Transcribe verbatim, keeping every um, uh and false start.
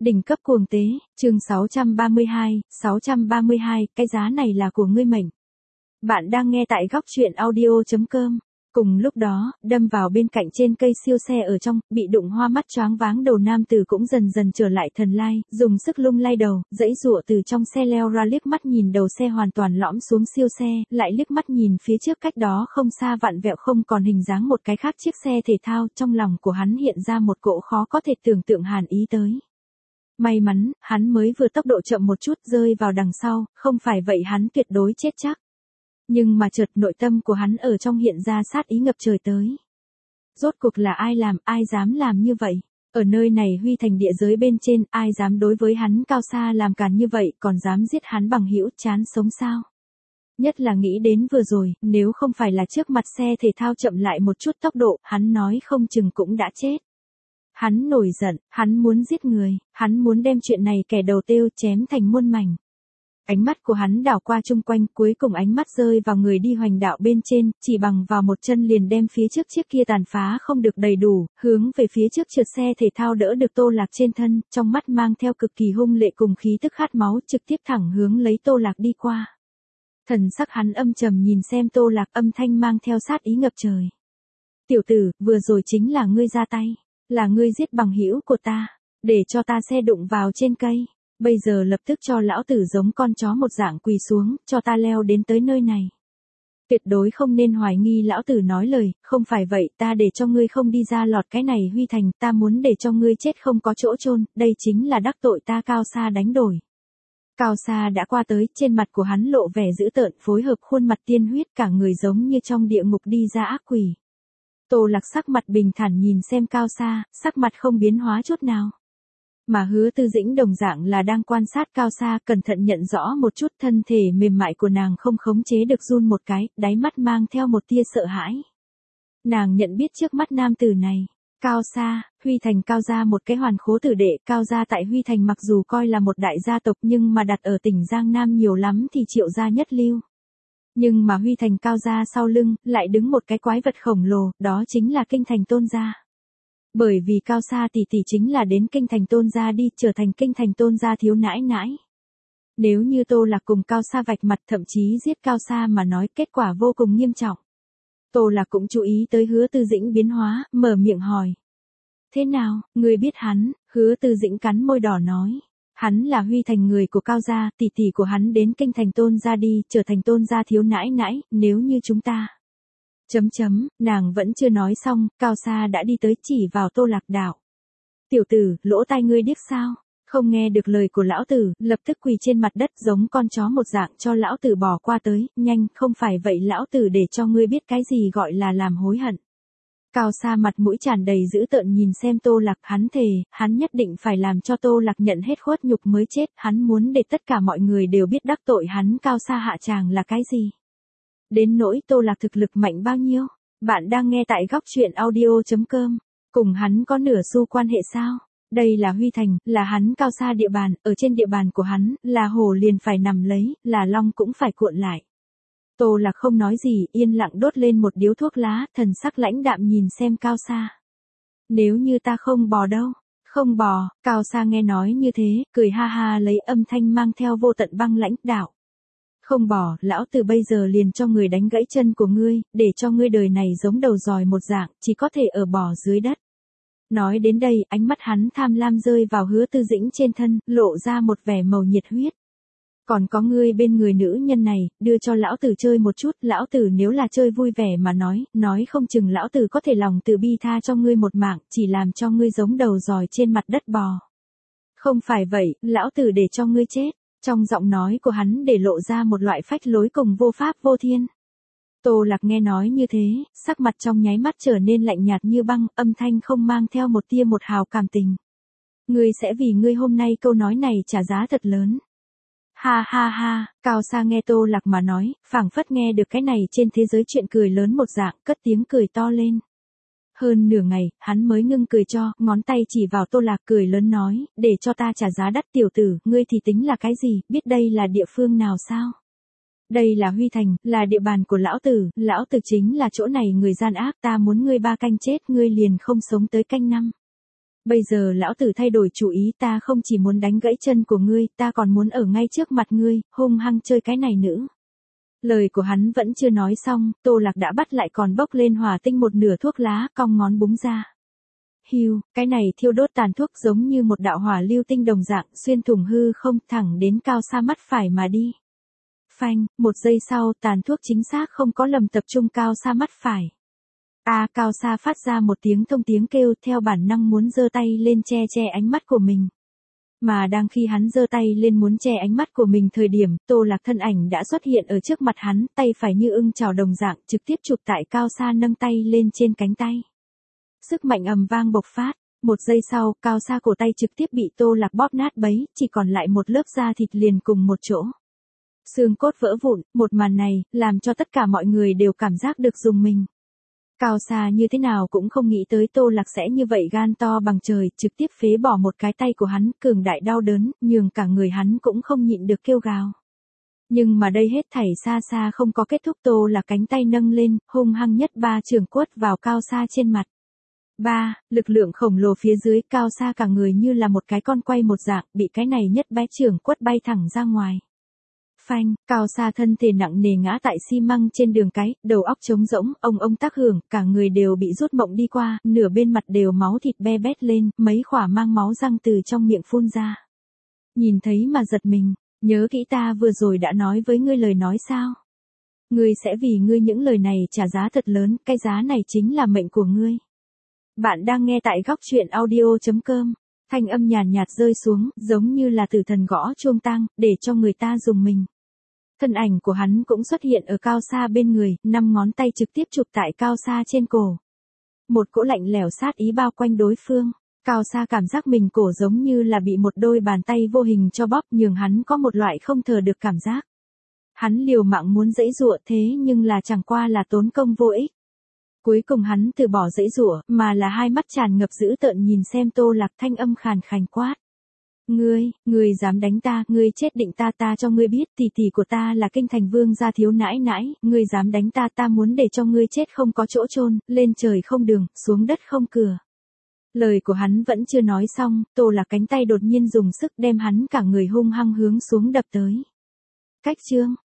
Đỉnh cấp cuồng tế, chương sáu trăm ba mươi hai, sáu trăm ba mươi hai, cái giá này là của ngươi mệnh. Bạn đang nghe tại góc truyện audio chấm com. Cùng lúc đó, đâm vào bên cạnh trên cây siêu xe ở trong, bị đụng hoa mắt choáng váng đầu nam tử cũng dần dần trở lại thần lai, dùng sức lung lay đầu, dãy dụa từ trong xe leo ra, liếc mắt nhìn đầu xe hoàn toàn lõm xuống siêu xe, lại liếc mắt nhìn phía trước cách đó không xa vặn vẹo không còn hình dáng một cái khác chiếc xe thể thao, trong lòng của hắn hiện ra một cỗ khó có thể tưởng tượng hàn ý tới. May mắn, hắn mới vừa tốc độ chậm một chút rơi vào đằng sau, không phải vậy hắn tuyệt đối chết chắc. Nhưng mà chợt nội tâm của hắn ở trong hiện ra sát ý ngập trời tới. Rốt cuộc là ai làm, ai dám làm như vậy? Ở nơi này huy thành địa giới bên trên, ai dám đối với hắn Cao Sa làm càn như vậy, còn dám giết hắn bằng hữu, chán sống sao? Nhất là nghĩ đến vừa rồi, nếu không phải là trước mặt xe thể thao chậm lại một chút tốc độ, hắn nói không chừng cũng đã chết. Hắn nổi giận, hắn muốn giết người, hắn muốn đem chuyện này kẻ đầu tiêu chém thành muôn mảnh. Ánh mắt của hắn đảo qua chung quanh, cuối cùng ánh mắt rơi vào người đi hoành đạo bên trên, chỉ bằng vào một chân liền đem phía trước chiếc kia tàn phá không được đầy đủ, hướng về phía trước trượt xe thể thao đỡ được Tô Lạc trên thân, trong mắt mang theo cực kỳ hung lệ cùng khí tức khát máu, trực tiếp thẳng hướng lấy Tô Lạc đi qua. Thần sắc hắn âm trầm nhìn xem Tô Lạc, âm thanh mang theo sát ý ngập trời. Tiểu tử, vừa rồi chính là ngươi ra tay, là ngươi giết bằng hữu của ta, để cho ta xe đụng vào trên cây. Bây giờ lập tức cho lão tử giống con chó một dạng quỳ xuống, cho ta leo đến tới nơi này. Tuyệt đối không nên hoài nghi lão tử nói lời, không phải vậy ta để cho ngươi không đi ra lọt cái này huy thành, ta muốn để cho ngươi chết không có chỗ chôn, đây chính là đắc tội ta Cao Sa đánh đổi. Cao Sa đã qua tới, trên mặt của hắn lộ vẻ dữ tợn, phối hợp khuôn mặt tiên huyết, cả người giống như trong địa ngục đi ra ác quỷ. Tô Lạc sắc mặt bình thản nhìn xem Cao Sa, sắc mặt không biến hóa chút nào. Mà Hứa Tư Dĩnh đồng dạng là đang quan sát Cao Sa, cẩn thận nhận rõ một chút, thân thể mềm mại của nàng không khống chế được run một cái, đáy mắt mang theo một tia sợ hãi. Nàng nhận biết trước mắt nam tử này, Cao Sa, Huy Thành Cao gia một cái hoàn khố tử đệ, Cao gia tại Huy Thành mặc dù coi là một đại gia tộc nhưng mà đặt ở tỉnh Giang Nam nhiều lắm thì Triệu gia nhất lưu. Nhưng mà Huy Thành Cao gia sau lưng, lại đứng một cái quái vật khổng lồ, đó chính là Kinh Thành Tôn gia. Bởi vì Cao Sa tỷ tỷ chính là đến Kinh Thành Tôn gia đi, trở thành Kinh Thành Tôn gia thiếu nãi nãi. Nếu như Tô Lạc cùng Cao Sa vạch mặt, thậm chí giết Cao Sa mà nói, kết quả vô cùng nghiêm trọng. Tô Lạc cũng chú ý tới Hứa Tư Dĩnh biến hóa, mở miệng hỏi. Thế nào, người biết hắn? Hứa Tư Dĩnh cắn môi đỏ nói. Hắn là Huy Thành người của Cao gia, tỷ tỷ của hắn đến Kinh Thành Tôn gia đi, trở thành Tôn gia thiếu nãi nãi, nếu như chúng ta... Chấm chấm, nàng vẫn chưa nói xong, Cao Sa đã đi tới chỉ vào Tô Lạc đạo. Tiểu tử, lỗ tai ngươi điếc sao? Không nghe được lời của lão tử, lập tức quỳ trên mặt đất giống con chó một dạng cho lão tử bỏ qua tới, nhanh, không phải vậy lão tử để cho ngươi biết cái gì gọi là làm hối hận. Cao Sa mặt mũi tràn đầy dữ tợn nhìn xem Tô Lạc, hắn thề, hắn nhất định phải làm cho Tô Lạc nhận hết khuất nhục mới chết, hắn muốn để tất cả mọi người đều biết đắc tội hắn Cao Sa hạ tràng là cái gì. Đến nỗi Tô Lạc thực lực mạnh bao nhiêu? Bạn đang nghe tại góc truyện audio chấm com. Cùng hắn có nửa xu quan hệ sao? Đây là Huy Thành, là hắn Cao Sa địa bàn, ở trên địa bàn của hắn, là hổ liền phải nằm lấy, là long cũng phải cuộn lại. Tô Lạc không nói gì, yên lặng đốt lên một điếu thuốc lá, thần sắc lãnh đạm nhìn xem Cao Sa. Nếu như ta không bò đâu? Không bò, Cao Sa nghe nói như thế, cười ha ha lấy âm thanh mang theo vô tận băng lãnh đạo. Không bỏ, lão tử bây giờ liền cho người đánh gãy chân của ngươi, để cho ngươi đời này giống đầu dòi một dạng, chỉ có thể ở bò dưới đất. Nói đến đây, ánh mắt hắn tham lam rơi vào Hứa Tư Dĩnh trên thân, lộ ra một vẻ màu nhiệt huyết. Còn có ngươi bên người nữ nhân này, đưa cho lão tử chơi một chút, lão tử nếu là chơi vui vẻ mà nói, nói không chừng lão tử có thể lòng từ bi tha cho ngươi một mạng, chỉ làm cho ngươi giống đầu dòi trên mặt đất bò. Không phải vậy, lão tử để cho ngươi chết. Trong giọng nói của hắn để lộ ra một loại phách lối cùng vô pháp vô thiên. Tô Lạc nghe nói như thế, sắc mặt trong nháy mắt trở nên lạnh nhạt như băng, âm thanh không mang theo một tia một hào cảm tình. Ngươi sẽ vì ngươi hôm nay câu nói này trả giá thật lớn. Ha ha ha, Cao Sa nghe Tô Lạc mà nói, phảng phất nghe được cái này trên thế giới chuyện cười lớn một dạng, cất tiếng cười to lên. Hơn nửa ngày, hắn mới ngưng cười cho, ngón tay chỉ vào Tô Lạc cười lớn nói, để cho ta trả giá đắt tiểu tử, ngươi thì tính là cái gì, biết đây là địa phương nào sao? Đây là Huy Thành, là địa bàn của lão tử, lão tử chính là chỗ này người gian ác, ta muốn ngươi ba canh chết, ngươi liền không sống tới canh năm. Bây giờ lão tử thay đổi chủ ý, ta không chỉ muốn đánh gãy chân của ngươi, ta còn muốn ở ngay trước mặt ngươi, hung hăng chơi cái này nữa. Lời của hắn vẫn chưa nói xong, Tô Lạc đã bắt lại còn bốc lên hỏa tinh một nửa thuốc lá, cong ngón búng ra. Hiu, cái này thiêu đốt tàn thuốc giống như một đạo hỏa lưu tinh đồng dạng, xuyên thủng hư không, thẳng đến Cao Sa mắt phải mà đi. Phanh, một giây sau, tàn thuốc chính xác không có lầm tập trung Cao Sa mắt phải. A à, Cao Sa phát ra một tiếng thông tiếng kêu, theo bản năng muốn giơ tay lên che che ánh mắt của mình. Mà đang khi hắn giơ tay lên muốn che ánh mắt của mình thời điểm, Tô Lạc thân ảnh đã xuất hiện ở trước mặt hắn, tay phải như ưng chảo đồng dạng, trực tiếp chụp tại Cao Sa nâng tay lên trên cánh tay. Sức mạnh ầm vang bộc phát, một giây sau, Cao Sa cổ tay trực tiếp bị Tô Lạc bóp nát bấy, chỉ còn lại một lớp da thịt liền cùng một chỗ. Xương cốt vỡ vụn, một màn này, làm cho tất cả mọi người đều cảm giác được rùng mình. Cao Sa như thế nào cũng không nghĩ tới Tô Lạc sẽ như vậy gan to bằng trời, trực tiếp phế bỏ một cái tay của hắn, cường đại đau đớn, nhường cả người hắn cũng không nhịn được kêu gào. Nhưng mà đây hết thảy xa xa không có kết thúc, Tô Lạc cánh tay nâng lên, hung hăng nhất ba chưởng quất vào Cao Sa trên mặt. Ba, lực lượng khổng lồ phía dưới, Cao Sa cả người như là một cái con quay một dạng, bị cái này nhất bé chưởng quất bay thẳng ra ngoài. Phanh, Cao Sa thân thể nặng nề ngã tại xi măng trên đường cái, đầu óc trống rỗng, ông ông tác hưởng, cả người đều bị rút mộng đi qua, nửa bên mặt đều máu thịt be bét lên, mấy khỏa mang máu răng từ trong miệng phun ra. Nhìn thấy mà giật mình, nhớ kỹ ta vừa rồi đã nói với ngươi lời nói sao? Ngươi sẽ vì ngươi những lời này trả giá thật lớn, cái giá này chính là mệnh của ngươi. Bạn đang nghe tại góc truyện audio chấm com. Thanh âm nhàn nhạt rơi xuống, giống như là tử thần gõ chuông tang, để cho người ta rùng mình. Thân ảnh của hắn cũng xuất hiện ở Cao Sa bên người, năm ngón tay trực tiếp chụp tại Cao Sa trên cổ. Một cỗ lạnh lẽo sát ý bao quanh đối phương. Cao Sa cảm giác mình cổ giống như là bị một đôi bàn tay vô hình cho bóp, nhường hắn có một loại không thở được cảm giác. Hắn liều mạng muốn giãy giụa thế nhưng là chẳng qua là tốn công vô ích. Cuối cùng hắn từ bỏ giãy giụa, mà là hai mắt tràn ngập dữ tợn nhìn xem Tô Lạc, thanh âm khàn khàn quát. Ngươi, ngươi dám đánh ta, ngươi chết định ta, ta cho ngươi biết, tỷ tỷ của ta là Kinh Thành Vương gia thiếu nãi nãi, ngươi dám đánh ta, ta muốn để cho ngươi chết không có chỗ chôn, lên trời không đường, xuống đất không cửa. Lời của hắn vẫn chưa nói xong, Tô Lạc cánh tay đột nhiên dùng sức đem hắn cả người hung hăng hướng xuống đập tới. Cách chương,